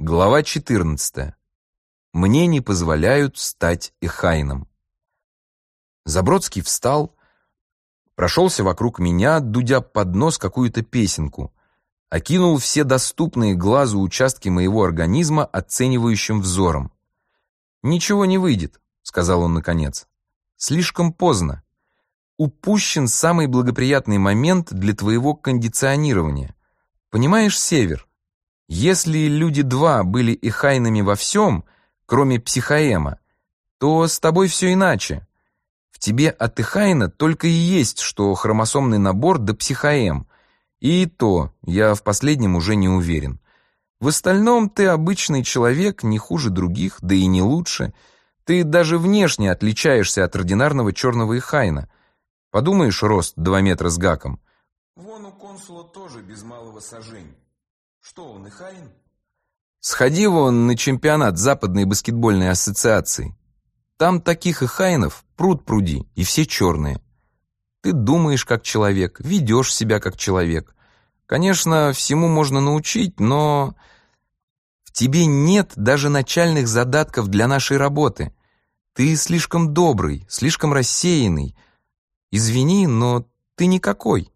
Глава 14. Мне не позволяют стать эхайном. Забродский встал, прошелся вокруг меня, дудя под нос какую-то песенку, окинул все доступные глазу участки моего организма оценивающим взором. «Ничего не выйдет», — сказал он наконец. «Слишком поздно. Упущен самый благоприятный момент для твоего кондиционирования. Понимаешь, Север, если люди два были эхайнами во всем, кроме психоэма, то с тобой все иначе. В тебе от эхайна только и есть, что хромосомный набор да психоэм. И то, я в последнем уже не уверен. В остальном ты обычный человек, не хуже других, да и не лучше. Ты даже внешне отличаешься от ординарного черного эхайна. Подумаешь, рост 2 метра с гаком. Вон у консула тоже без малого сажень. Что он, эхайн? Сходи вон на чемпионат Западной баскетбольной ассоциации. Там таких эхайнов пруд-пруди, и все черные. Ты думаешь как человек, ведешь себя как человек. Конечно, всему можно научить, но в тебе нет даже начальных задатков для нашей работы. Ты слишком добрый, слишком рассеянный. Извини, но ты никакой.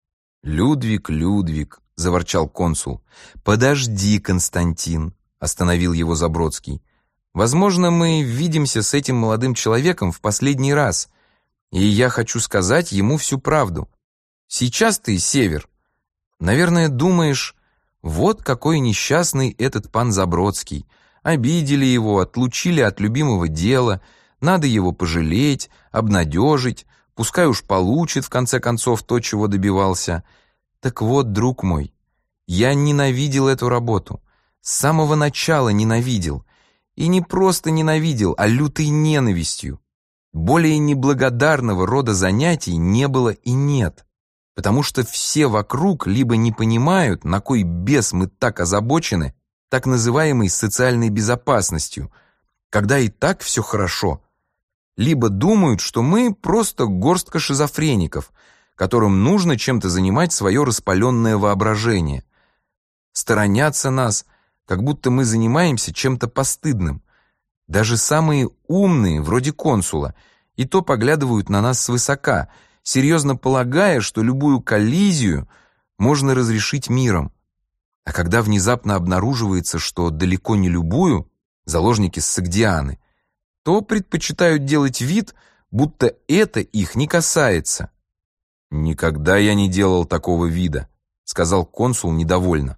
Людвиг, — заворчал консул. «Подожди, Константин», — остановил его Забродский. «Возможно, мы видимся с этим молодым человеком в последний раз, и я хочу сказать ему всю правду. Сейчас ты, Север, наверное, думаешь, вот какой несчастный этот пан Забродский. Обидели его, отлучили от любимого дела, надо его пожалеть, обнадежить, пускай уж получит, в конце концов, то, чего добивался. Так вот, друг мой, я ненавидел эту работу. С самого начала ненавидел. И не просто ненавидел, а лютой ненавистью. Более неблагодарного рода занятий не было и нет. Потому что все вокруг либо не понимают, на кой бес мы так озабочены так называемой социальной безопасностью, когда и так все хорошо, либо думают, что мы просто горстка шизофреников, которым нужно чем-то занимать свое распаленное воображение. Сторонятся нас, как будто мы занимаемся чем-то постыдным. Даже самые умные, вроде консула, и то поглядывают на нас свысока, серьезно полагая, что любую коллизию можно разрешить миром. А когда внезапно обнаруживается, что далеко не любую, заложники Согдианы, то предпочитают делать вид, будто это их не касается. «Никогда я не делал такого вида», — сказал консул недовольно.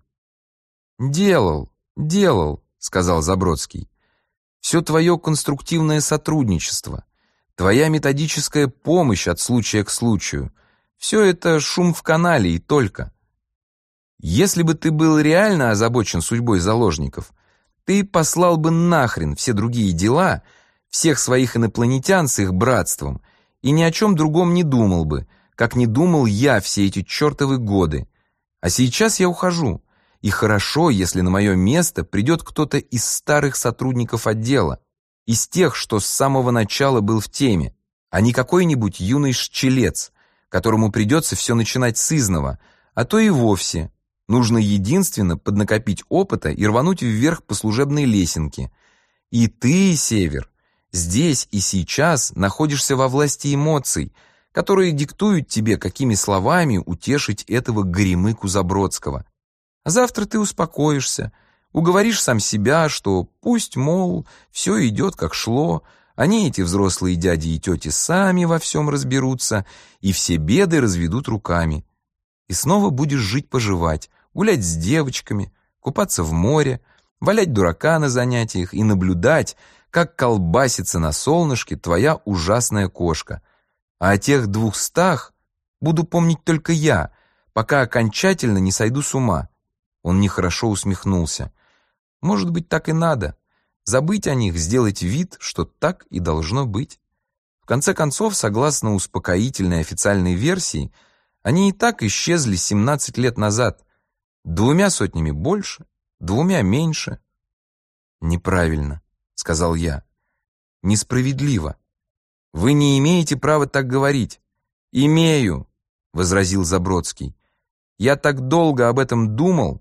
«Делал», — сказал Забродский. «Все твое конструктивное сотрудничество, твоя методическая помощь от случая к случаю, все это шум в канале и только. Если бы ты был реально озабочен судьбой заложников, ты послал бы нахрен все другие дела, всех своих инопланетян с их братством, и ни о чем другом не думал бы, как не думал я все эти чертовы годы. А сейчас я ухожу, и хорошо, если на мое место придет кто-то из старых сотрудников отдела, из тех, что с самого начала был в теме, а не какой-нибудь юный шчелец, которому придется все начинать с изного, а то и вовсе. Нужно единственно поднакопить опыта и рвануть вверх по служебной лесенке. И ты, Север, здесь и сейчас находишься во власти эмоций, которые диктуют тебе, какими словами утешить этого горемыку Забродского. А завтра ты успокоишься, уговоришь сам себя, что пусть, мол, все идет как шло, они, эти взрослые дяди и тети, сами во всем разберутся и все беды разведут руками. И снова будешь жить-поживать, гулять с девочками, купаться в море, валять дурака на занятиях и наблюдать, как колбасится на солнышке твоя ужасная кошка. А о тех 200 буду помнить только я, пока окончательно не сойду с ума. Он нехорошо усмехнулся. Может быть, так и надо. Забыть о них, сделать вид, что так и должно быть. В конце концов, согласно успокоительной официальной версии, они и так исчезли 17 лет назад. 2 сотнями больше, 2 меньше. «Неправильно», — сказал я. «Несправедливо. Вы не имеете права так говорить». «Имею», — возразил Забродский. «Я так долго об этом думал,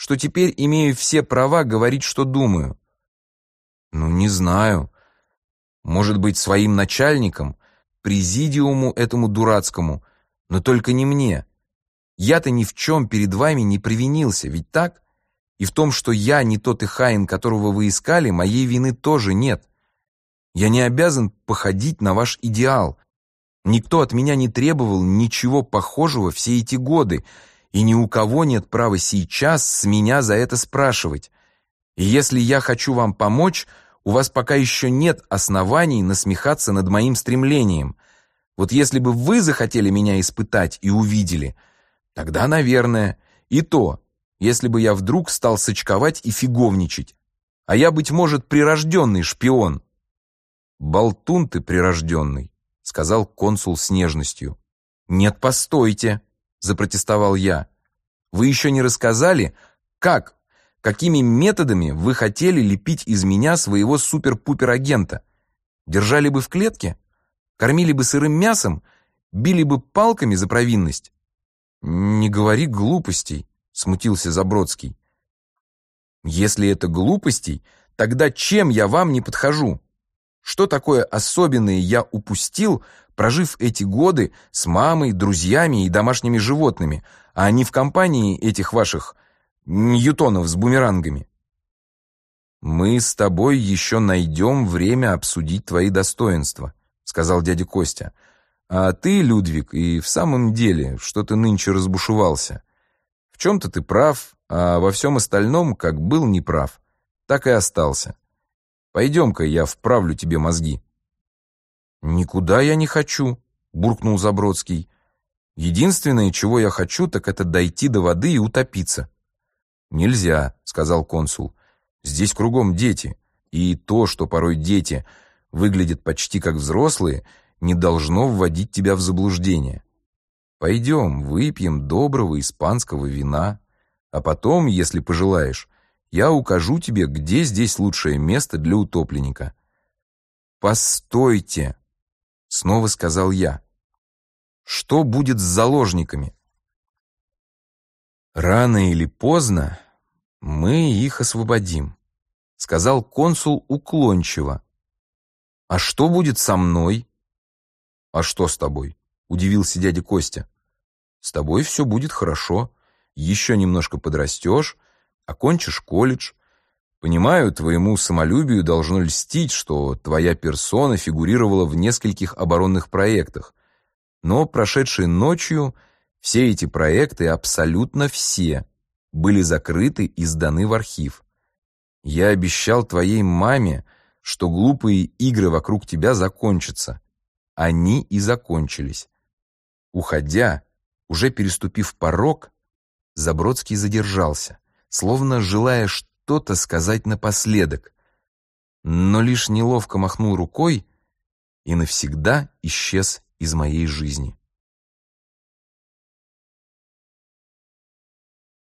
что теперь имею все права говорить, что думаю? Ну, не знаю. Может быть, своим начальником, президиуму этому дурацкому, но только не мне. Я-то ни в чем перед вами не провинился, ведь так? И в том, что я не тот Ихаин, которого вы искали, моей вины тоже нет. Я не обязан походить на ваш идеал. Никто от меня не требовал ничего похожего все эти годы, и ни у кого нет права сейчас с меня за это спрашивать. И если я хочу вам помочь, у вас пока еще нет оснований насмехаться над моим стремлением. Вот если бы вы захотели меня испытать и увидели, тогда, наверное, и то, если бы я вдруг стал сочковать и фиговничать. А я, быть может, прирожденный шпион. «Болтун ты прирожденный», — сказал консул с нежностью. «Нет, постойте», — запротестовал я. «Вы еще не рассказали, какими методами вы хотели лепить из меня своего супер-пупер-агента? Держали бы в клетке? Кормили бы сырым мясом? Били бы палками за провинность?» «Не говори глупостей», — смутился Забродский. «Если это глупостей, тогда чем я вам не подхожу? Что такое особенное я упустил, прожив эти годы с мамой, друзьями и домашними животными, а не в компании этих ваших ньютонов с бумерангами?» «Мы с тобой еще найдем время обсудить твои достоинства», — сказал дядя Костя. «А ты, Людвиг, и в самом деле что-то нынче разбушевался. В чем-то ты прав, а во всем остальном, как был неправ, так и остался. Пойдем-ка, я вправлю тебе мозги». «Никуда я не хочу», — буркнул Забродский. «Единственное, чего я хочу, так это дойти до воды и утопиться». «Нельзя», — сказал консул. «Здесь кругом дети, и то, что порой дети выглядят почти как взрослые, не должно вводить тебя в заблуждение. Пойдем, выпьем доброго испанского вина, а потом, если пожелаешь, я укажу тебе, где здесь лучшее место для утопленника». «Постойте», — снова сказал я. «Что будет с заложниками?» «Рано или поздно мы их освободим», — сказал консул уклончиво. «А что будет со мной?» «А что с тобой?» — удивился дядя Костя. «С тобой все будет хорошо. Еще немножко подрастешь, окончишь колледж. Понимаю, твоему самолюбию должно льстить, что твоя персона фигурировала в нескольких оборонных проектах. Но прошедшей ночью все эти проекты, абсолютно все, были закрыты и сданы в архив. Я обещал твоей маме, что глупые игры вокруг тебя закончатся. Они и закончились». Уходя, уже переступив порог, Забродский задержался, словно желая что-то сказать напоследок, но лишь неловко махнул рукой и навсегда исчез из моей жизни.